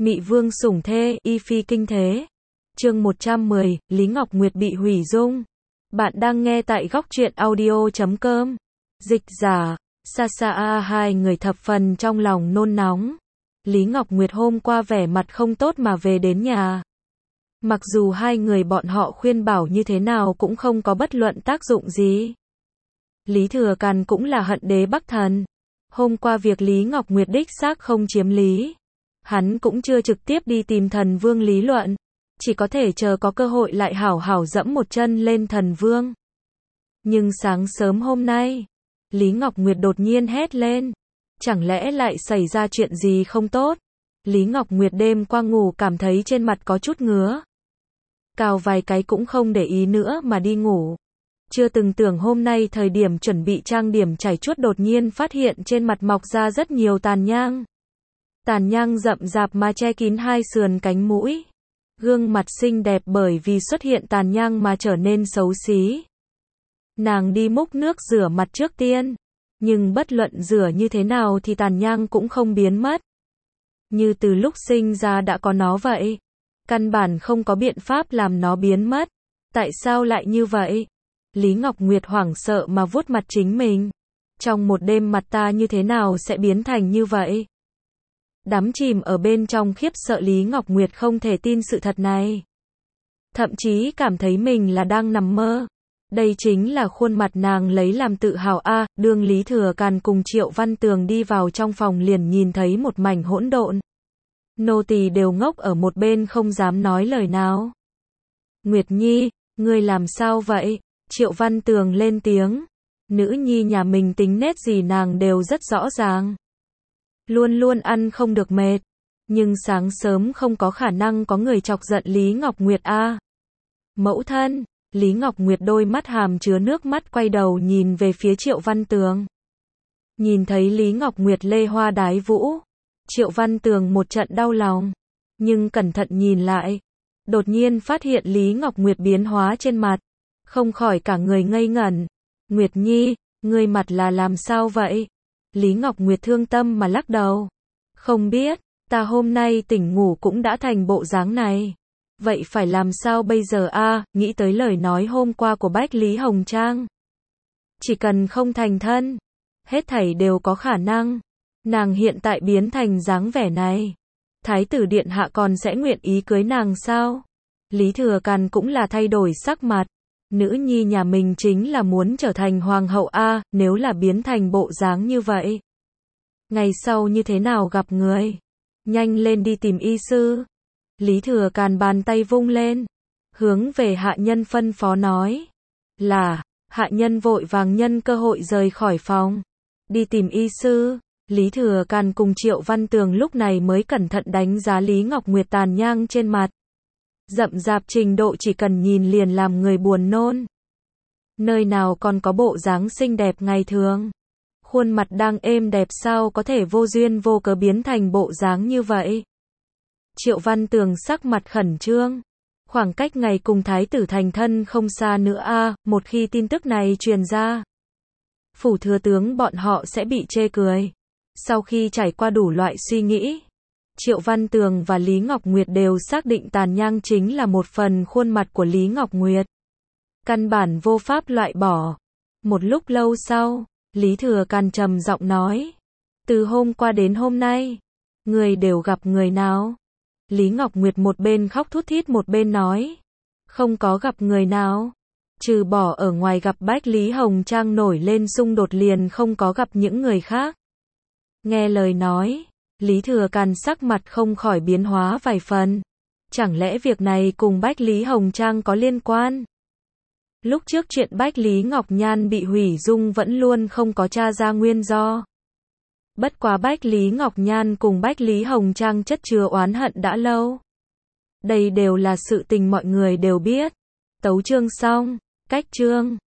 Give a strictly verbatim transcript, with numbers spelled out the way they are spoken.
Mị vương sủng thê, y phi kinh thế. Chương một trăm mười, Lý Ngọc Nguyệt bị hủy dung. Bạn đang nghe tại góc truyện audio chấm com. Dịch giả, xa xa a hai người thập phần trong lòng nôn nóng. Lý Ngọc Nguyệt hôm qua vẻ mặt không tốt mà về đến nhà. Mặc dù hai người bọn họ khuyên bảo như thế nào cũng không có bất luận tác dụng gì. Lý Thừa Càn cũng là hận đế Bắc Thần. Hôm qua việc Lý Ngọc Nguyệt đích xác không chiếm lý. Hắn cũng chưa trực tiếp đi tìm thần vương lý luận. Chỉ có thể chờ có cơ hội lại hảo hảo dẫm một chân lên thần vương. Nhưng sáng sớm hôm nay, Lý Ngọc Nguyệt đột nhiên hét lên. Chẳng lẽ lại xảy ra chuyện gì không tốt? Lý Ngọc Nguyệt đêm qua ngủ cảm thấy trên mặt có chút ngứa. Cào vài cái cũng không để ý nữa mà đi ngủ. Chưa từng tưởng hôm nay thời điểm chuẩn bị trang điểm chải chuốt đột nhiên phát hiện trên mặt mọc ra rất nhiều tàn nhang. Tàn nhang rậm rạp mà che kín hai sườn cánh mũi. Gương mặt xinh đẹp bởi vì xuất hiện tàn nhang mà trở nên xấu xí. Nàng đi múc nước rửa mặt trước tiên. Nhưng bất luận rửa như thế nào thì tàn nhang cũng không biến mất. Như từ lúc sinh ra đã có nó vậy. Căn bản không có biện pháp làm nó biến mất. Tại sao lại như vậy? Lý Ngọc Nguyệt hoảng sợ mà vuốt mặt chính mình. Trong một đêm mặt ta như thế nào sẽ biến thành như vậy? Đắm chìm ở bên trong khiếp sợ Lý Ngọc Nguyệt không thể tin sự thật này. Thậm chí cảm thấy mình là đang nằm mơ. Đây chính là khuôn mặt nàng lấy làm tự hào a. À, đương Lý Thừa Càn cùng Triệu Văn Tường đi vào trong phòng liền nhìn thấy một mảnh hỗn độn. Nô tỳ đều ngốc ở một bên không dám nói lời nào. Nguyệt Nhi, ngươi làm sao vậy? Triệu Văn Tường lên tiếng. Nữ nhi nhà mình tính nết gì nàng đều rất rõ ràng. Luôn luôn ăn không được mệt. Nhưng sáng sớm không có khả năng có người chọc giận Lý Ngọc Nguyệt a. À. Mẫu thân, Lý Ngọc Nguyệt đôi mắt hàm chứa nước mắt quay đầu nhìn về phía Triệu Văn Tường. Nhìn thấy Lý Ngọc Nguyệt lê hoa đái vũ. Triệu Văn Tường một trận đau lòng. Nhưng cẩn thận nhìn lại. Đột nhiên phát hiện Lý Ngọc Nguyệt biến hóa trên mặt. Không khỏi cả người ngây ngẩn. Nguyệt Nhi, ngươi mặt là làm sao vậy? Lý Ngọc Nguyệt thương tâm mà lắc đầu. Không biết, ta hôm nay tỉnh ngủ cũng đã thành bộ dáng này. Vậy phải làm sao bây giờ a? À, nghĩ tới lời nói hôm qua của Bách Lý Hồng Trang. Chỉ cần không thành thân, hết thảy đều có khả năng. Nàng hiện tại biến thành dáng vẻ này. Thái tử điện hạ còn sẽ nguyện ý cưới nàng sao? Lý Thừa Càn cũng là thay đổi sắc mặt. Nữ nhi nhà mình chính là muốn trở thành hoàng hậu a, à, nếu là biến thành bộ dáng như vậy. Ngày sau như thế nào gặp người? Nhanh lên đi tìm y sư. Lý Thừa Càn bàn tay vung lên. Hướng về hạ nhân phân phó nói. Là, hạ nhân vội vàng nhân cơ hội rời khỏi phòng. Đi tìm y sư. Lý Thừa Càn cùng Triệu Văn Tường lúc này mới cẩn thận đánh giá Lý Ngọc Nguyệt tàn nhang trên mặt. Rậm rạp trình độ chỉ cần nhìn liền làm người buồn nôn. Nơi nào còn có bộ dáng xinh đẹp ngày thường. Khuôn mặt đang êm đẹp sao có thể vô duyên vô cớ biến thành bộ dáng như vậy. Triệu Văn Tường sắc mặt khẩn trương. Khoảng cách ngày cùng thái tử thành thân không xa nữa a, à, một khi tin tức này truyền ra. Phủ thừa tướng bọn họ sẽ bị chê cười. Sau khi trải qua đủ loại suy nghĩ. Triệu Văn Tường và Lý Ngọc Nguyệt đều xác định tàn nhang chính là một phần khuôn mặt của Lý Ngọc Nguyệt. Căn bản vô pháp loại bỏ. Một lúc lâu sau, Lý Thừa Càn trầm giọng nói. Từ hôm qua đến hôm nay, người đều gặp người nào? Lý Ngọc Nguyệt một bên khóc thút thít một bên nói. Không có gặp người nào. Trừ bỏ ở ngoài gặp Bách Lý Hồng Trang nổi lên xung đột liền không có gặp những người khác. Nghe lời nói. Lý Thừa Càn sắc mặt không khỏi biến hóa vài phần. Chẳng lẽ việc này cùng Bách Lý Hồng Trang có liên quan? Lúc trước chuyện Bách Lý Ngọc Nhan bị hủy dung vẫn luôn không có tra ra nguyên do. Bất quá Bách Lý Ngọc Nhan cùng Bách Lý Hồng Trang chất chứa oán hận đã lâu. Đây đều là sự tình mọi người đều biết. Tấu chương xong, cách chương.